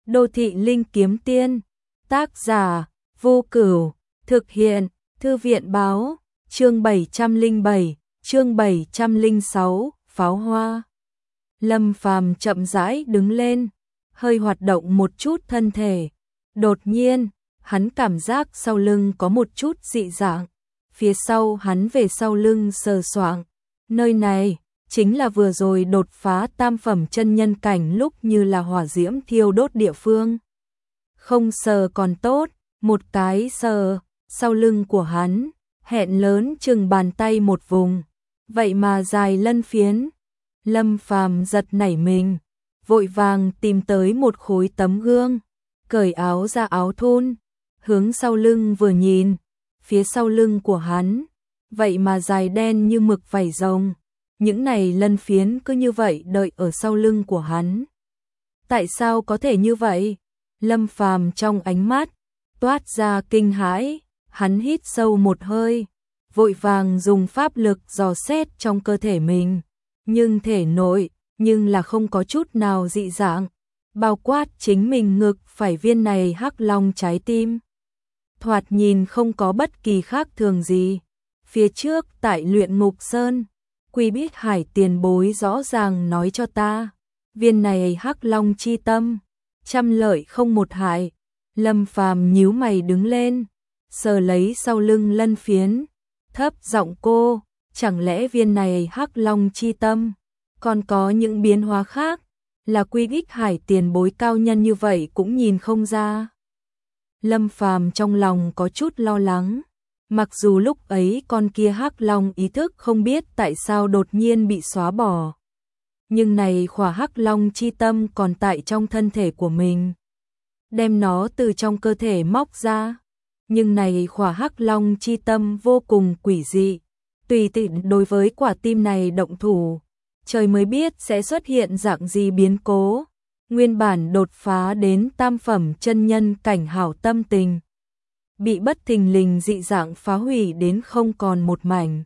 Đô thị linh kiếm tiên, tác giả, Vô Cửu, thực hiện, Thư viện báo, chương 707, chương 706, pháo hoa. Lâm Phàm chậm rãi đứng lên, hơi hoạt động một chút thân thể. Đột nhiên, hắn cảm giác sau lưng có một chút dị dạng. Phía sau hắn về sau lưng sờ soạng. Nơi này chính là vừa rồi đột phá tam phẩm chân nhân cảnh lúc như là hỏa diễm thiêu đốt địa phương. Không sờ còn tốt, một cái sờ, sau lưng của hắn, hẹn lớn chừng bàn tay một vùng. Vậy mà dài lân phiến. Lâm Phàm giật nảy mình, vội vàng tìm tới một khối tấm gương, cởi áo ra áo thun, hướng sau lưng vừa nhìn, phía sau lưng của hắn, vậy mà dài đen như mực vảy rồng. Những này lân phiến cứ như vậy đợi ở sau lưng của hắn. Tại sao có thể như vậy? Lâm Phàm trong ánh mắt toát ra kinh hãi, hắn hít sâu một hơi, vội vàng dùng pháp lực dò xét trong cơ thể mình, nhưng thể nội nhưng là không có chút nào dị dạng, bao quát chính mình ngực phải viên này hắc long trái tim. Thoạt nhìn không có bất kỳ khác thường gì. Phía trước tại Luyện Ngục Sơn, Quy Bích Hải tiền bối rõ ràng nói cho ta, viên này hắc long chi tâm, trăm lợi không một hại. Lâm Phàm nhíu mày đứng lên, sờ lấy sau lưng lân phiến, thấp giọng cô, chẳng lẽ viên này hắc long chi tâm còn có những biến hóa khác, là Quy Bích Hải tiền bối cao nhân như vậy cũng nhìn không ra. Lâm Phàm trong lòng có chút lo lắng, mặc dù lúc ấy con kia hắc long ý thức không biết tại sao đột nhiên bị xóa bỏ, nhưng này khỏa hắc long chi tâm còn tại trong thân thể của mình, đem nó từ trong cơ thể móc ra, nhưng này khỏa hắc long chi tâm vô cùng quỷ dị, tùy tiện đối với quả tim này động thủ, trời mới biết sẽ xuất hiện dạng gì biến cố. Nguyên bản đột phá đến tam phẩm chân nhân cảnh hảo tâm tình, bị bất thình lình dị dạng phá hủy đến không còn một mảnh.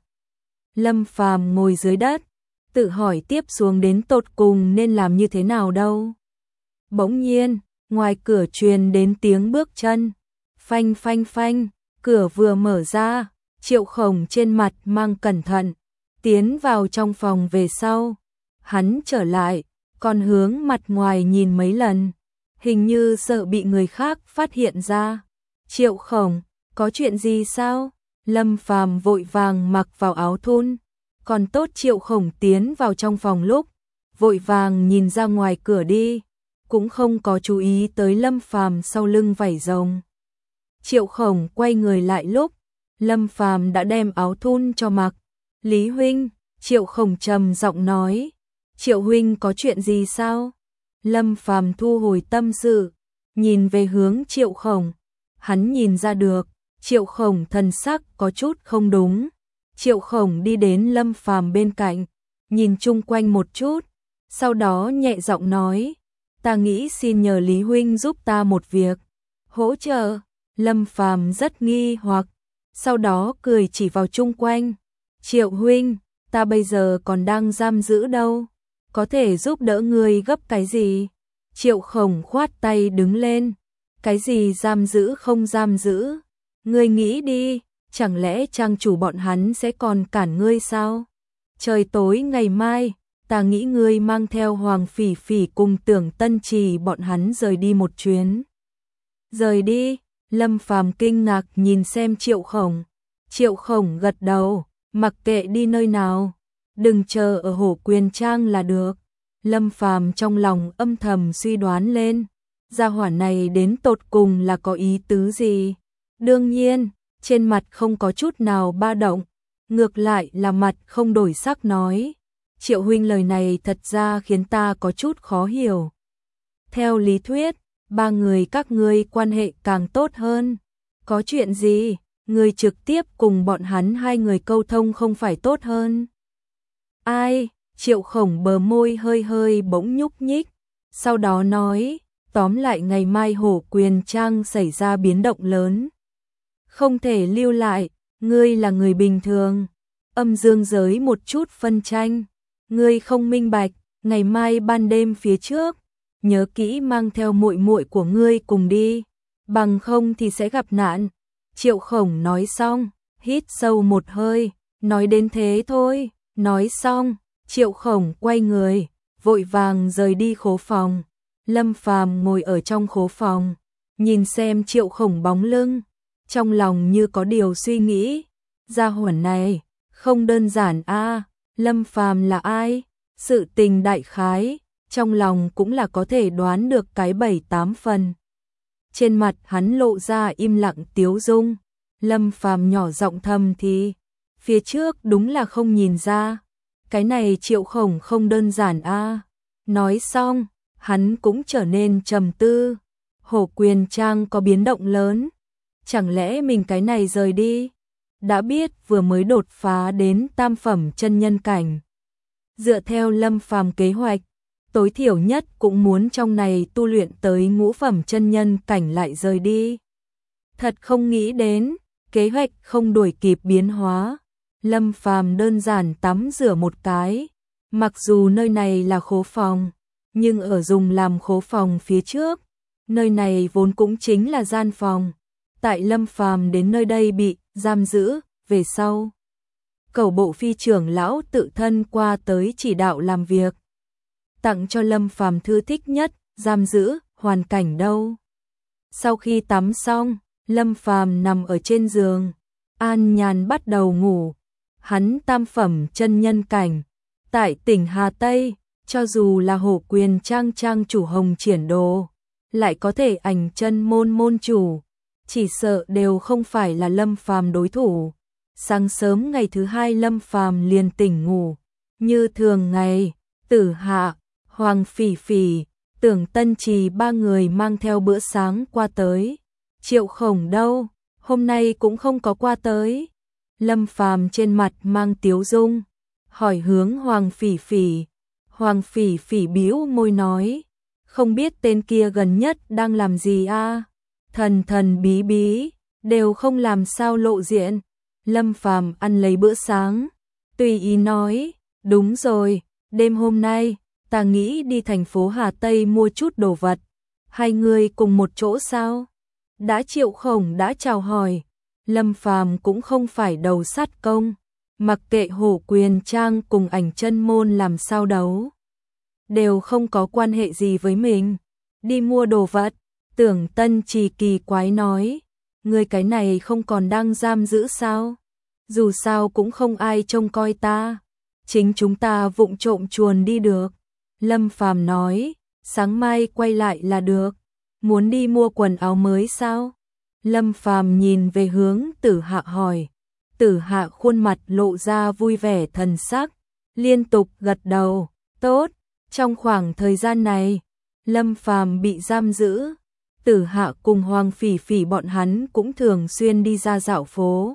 Lâm Phàm ngồi dưới đất, tự hỏi tiếp xuống đến tột cùng nên làm như thế nào đâu. Bỗng nhiên, ngoài cửa truyền đến tiếng bước chân, phanh phanh phanh, cửa vừa mở ra, Triệu Khổng trên mặt mang cẩn thận, tiến vào trong phòng về sau, hắn trở lại, còn hướng mặt ngoài nhìn mấy lần, hình như sợ bị người khác phát hiện ra. Triệu Khổng, có chuyện gì sao? Lâm Phàm vội vàng mặc vào áo thun, còn tốt Triệu Khổng tiến vào trong phòng lúc, vội vàng nhìn ra ngoài cửa đi, cũng không có chú ý tới Lâm Phàm sau lưng vảy rồng. Triệu Khổng quay người lại lúc, Lâm Phàm đã đem áo thun cho mặc. Lý huynh, Triệu Khổng trầm giọng nói. Triệu huynh có chuyện gì sao? Lâm Phàm thu hồi tâm sự, nhìn về hướng Triệu Khổng. Hắn nhìn ra được, Triệu Khổng thần sắc có chút không đúng. Triệu Khổng đi đến Lâm Phàm bên cạnh, nhìn chung quanh một chút, sau đó nhẹ giọng nói, ta nghĩ xin nhờ Lý huynh giúp ta một việc. Hỗ trợ? Lâm Phàm rất nghi hoặc, sau đó cười chỉ vào chung quanh. Triệu huynh, ta bây giờ còn đang giam giữ đâu, có thể giúp đỡ ngươi gấp cái gì? Triệu Khổng khoát tay đứng lên, cái gì giam giữ không giam giữ? Ngươi nghĩ đi, chẳng lẽ trang chủ bọn hắn sẽ còn cản ngươi sao? Trời tối ngày mai, ta nghĩ ngươi mang theo Hoàng Phỉ Phỉ cùng Tưởng Tân Trì bọn hắn rời đi một chuyến. Rời đi? Lâm Phàm kinh ngạc nhìn xem Triệu Khổng. Triệu Khổng gật đầu, mặc kệ đi nơi nào, đừng chờ ở Hổ Quyền Trang là được. Lâm Phàm trong lòng âm thầm suy đoán lên, gia hỏa này đến tột cùng là có ý tứ gì? Đương nhiên, trên mặt không có chút nào ba động, ngược lại là mặt không đổi sắc nói, Triệu huynh lời này thật ra khiến ta có chút khó hiểu. Theo lý thuyết, ba người các ngươi quan hệ càng tốt hơn, có chuyện gì, ngươi trực tiếp cùng bọn hắn hai người câu thông không phải tốt hơn? Ai? Triệu Khổng bờ môi hơi hơi bỗng nhúc nhích, sau đó nói, tóm lại ngày mai Hổ Quyền Trang xảy ra biến động lớn, không thể lưu lại, ngươi là người bình thường, âm dương giới một chút phân tranh, ngươi không minh bạch, ngày mai ban đêm phía trước, nhớ kỹ mang theo muội muội của ngươi cùng đi, bằng không thì sẽ gặp nạn. Triệu Khổng nói xong, hít sâu một hơi, nói đến thế thôi, nói xong, Triệu Khổng quay người, vội vàng rời đi khố phòng. Lâm Phàm ngồi ở trong khố phòng, nhìn xem Triệu Khổng bóng lưng, trong lòng như có điều suy nghĩ, gia hỏa này không đơn giản a, Lâm Phàm là ai? Sự tình đại khái, trong lòng cũng là có thể đoán được cái 7-8 phần. Trên mặt hắn lộ ra im lặng tiếu dung, Lâm Phàm nhỏ giọng thầm thì, phía trước đúng là không nhìn ra, cái này Triệu Khổng không đơn giản a. Nói xong, hắn cũng trở nên trầm tư, Hổ Quyền Trang có biến động lớn, chẳng lẽ mình cái này rời đi, đã biết vừa mới đột phá đến tam phẩm chân nhân cảnh. Dựa theo Lâm Phàm kế hoạch, tối thiểu nhất cũng muốn trong này tu luyện tới ngũ phẩm chân nhân cảnh lại rời đi. Thật không nghĩ đến, kế hoạch không đuổi kịp biến hóa. Lâm Phàm đơn giản tắm rửa một cái, mặc dù nơi này là khố phòng, nhưng ở dùng làm khố phòng phía trước, nơi này vốn cũng chính là gian phòng. Tại Lâm Phàm đến nơi đây bị giam giữ, về sau Cẩu Bộ Phi trưởng lão tự thân qua tới chỉ đạo làm việc, tặng cho Lâm Phàm thư thích nhất, giam giữ, hoàn cảnh đâu. Sau khi tắm xong, Lâm Phàm nằm ở trên giường, an nhàn bắt đầu ngủ. Hắn tam phẩm chân nhân cảnh, tại tỉnh Hà Tây, cho dù là Hổ Quyền Trang trang chủ Hồng Triển Đồ, lại có thể ảnh chân môn môn chủ, chỉ sợ đều không phải là Lâm Phàm đối thủ. Sáng sớm ngày thứ hai Lâm Phàm liền tỉnh ngủ, như thường ngày, Tử Hạ, Hoàng Phỉ Phỉ, Tưởng Tân Trì ba người mang theo bữa sáng qua tới. Triệu Khổng đâu, hôm nay cũng không có qua tới. Lâm Phàm trên mặt mang tiếu dung, hỏi hướng Hoàng Phỉ Phỉ. Hoàng Phỉ Phỉ bĩu môi nói, không biết tên kia gần nhất đang làm gì a? Thần thần bí bí, đều không làm sao lộ diện. Lâm Phàm ăn lấy bữa sáng, tùy ý nói, đúng rồi, đêm hôm nay, ta nghĩ đi thành phố Hà Tây mua chút đồ vật, hai người cùng một chỗ sao? Đã Triệu Khổng đã chào hỏi, Lâm Phàm cũng không phải đầu sát công, mặc kệ Hổ Quyền Trang cùng ảnh chân môn làm sao đấu, đều không có quan hệ gì với mình. Đi mua đồ vật, Tưởng Tân Trì kỳ quái nói, người cái này không còn đang giam giữ sao? Dù sao cũng không ai trông coi ta, chính chúng ta vụng trộm chuồn đi được. Lâm Phàm nói, sáng mai quay lại là được. Muốn đi mua quần áo mới sao? Lâm Phàm nhìn về hướng Tử Hạ hỏi. Tử Hạ khuôn mặt lộ ra vui vẻ thần sắc, liên tục gật đầu, tốt. Trong khoảng thời gian này, Lâm Phàm bị giam giữ, Tử Hạ cùng Hoàng Phỉ Phỉ bọn hắn cũng thường xuyên đi ra dạo phố.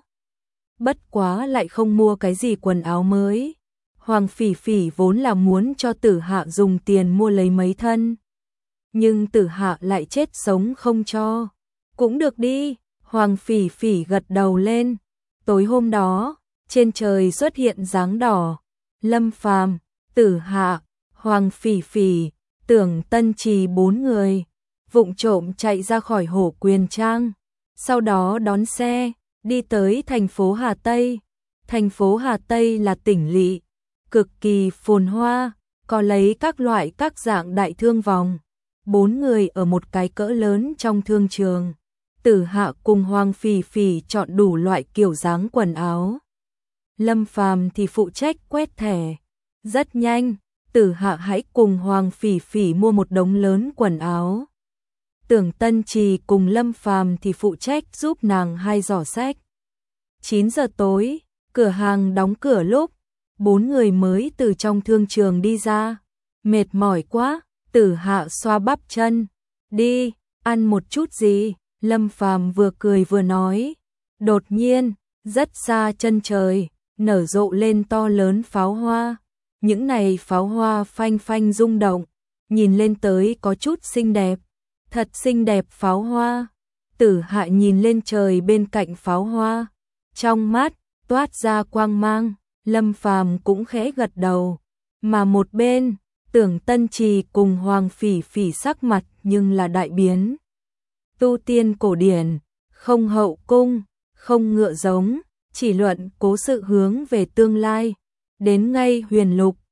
Bất quá lại không mua cái gì quần áo mới. Hoàng Phỉ Phỉ vốn là muốn cho Tử Hạ dùng tiền mua lấy mấy thân, nhưng Tử Hạ lại chết sống không cho. Cũng được đi, Hoàng Phỉ Phỉ gật đầu lên. Tối hôm đó, trên trời xuất hiện dáng đỏ. Lâm Phàm, Tử Hạ, Hoàng Phỉ Phỉ, Tưởng Tân Trì bốn người vụng trộm chạy ra khỏi Hổ Quyền Trang, sau đó đón xe đi tới thành phố Hà Tây. Thành phố Hà Tây là tỉnh lỵ, cực kỳ phồn hoa, có lấy các loại các dạng đại thương vòng. Bốn người ở một cái cỡ lớn trong thương trường. Tử Hạ cùng Hoàng Phỉ Phỉ chọn đủ loại kiểu dáng quần áo. Lâm Phàm thì phụ trách quét thẻ. Rất nhanh, Tử Hạ hãy cùng Hoàng Phỉ Phỉ mua một đống lớn quần áo. Tưởng Tân Trì cùng Lâm Phàm thì phụ trách giúp nàng hai giỏ sách. 9 giờ tối, cửa hàng đóng cửa lúc, bốn người mới từ trong thương trường đi ra. Mệt mỏi quá, Tử Hạ xoa bắp chân. Đi, ăn một chút gì? Lâm Phàm vừa cười vừa nói. Đột nhiên, rất xa chân trời, nở rộ lên to lớn pháo hoa. Những này pháo hoa phanh phanh rung động, nhìn lên tới có chút xinh đẹp. Thật xinh đẹp pháo hoa. Tử Hạ nhìn lên trời bên cạnh pháo hoa, trong mắt toát ra quang mang. Lâm Phàm cũng khẽ gật đầu, mà một bên Tưởng Tân Trì cùng Hoàng Phỉ Phỉ sắc mặt nhưng là đại biến. Tu tiên cổ điển, không hậu cung, không ngựa giống, chỉ luận cố sự hướng về tương lai. Đến ngay Huyền Lục,